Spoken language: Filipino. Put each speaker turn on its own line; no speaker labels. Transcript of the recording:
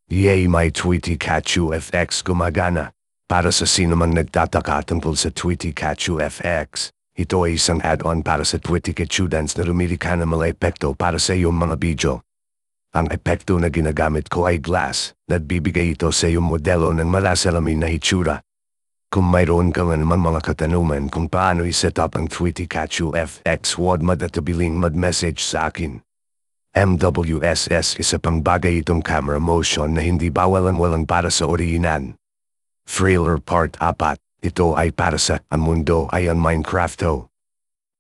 Yay, my Tweety Catchu FX gumagana. Para sa sino mang nagtataka tungkol sa Tweety Catchu FX, ito ay isang add-on para sa Tweety Catchu Dance na lumilika ng mga epekto para sa iyong mga video. Ang epekto na ginagamit ko ay glass, nagbibigay ito sa iyong modelo ng malasalamin na hitsura. Kung mayroon ka naman mga katanungan kung paano i-set up ang Tweety Catchu FX, huwag madatabiling mag-message sa akin. MWSS isa pang bagay itong camera motion na hindi bawalan-walang para sa orihinan. Thriller Part 4, ito ay para sa ang mundo ay ang Minecrafto.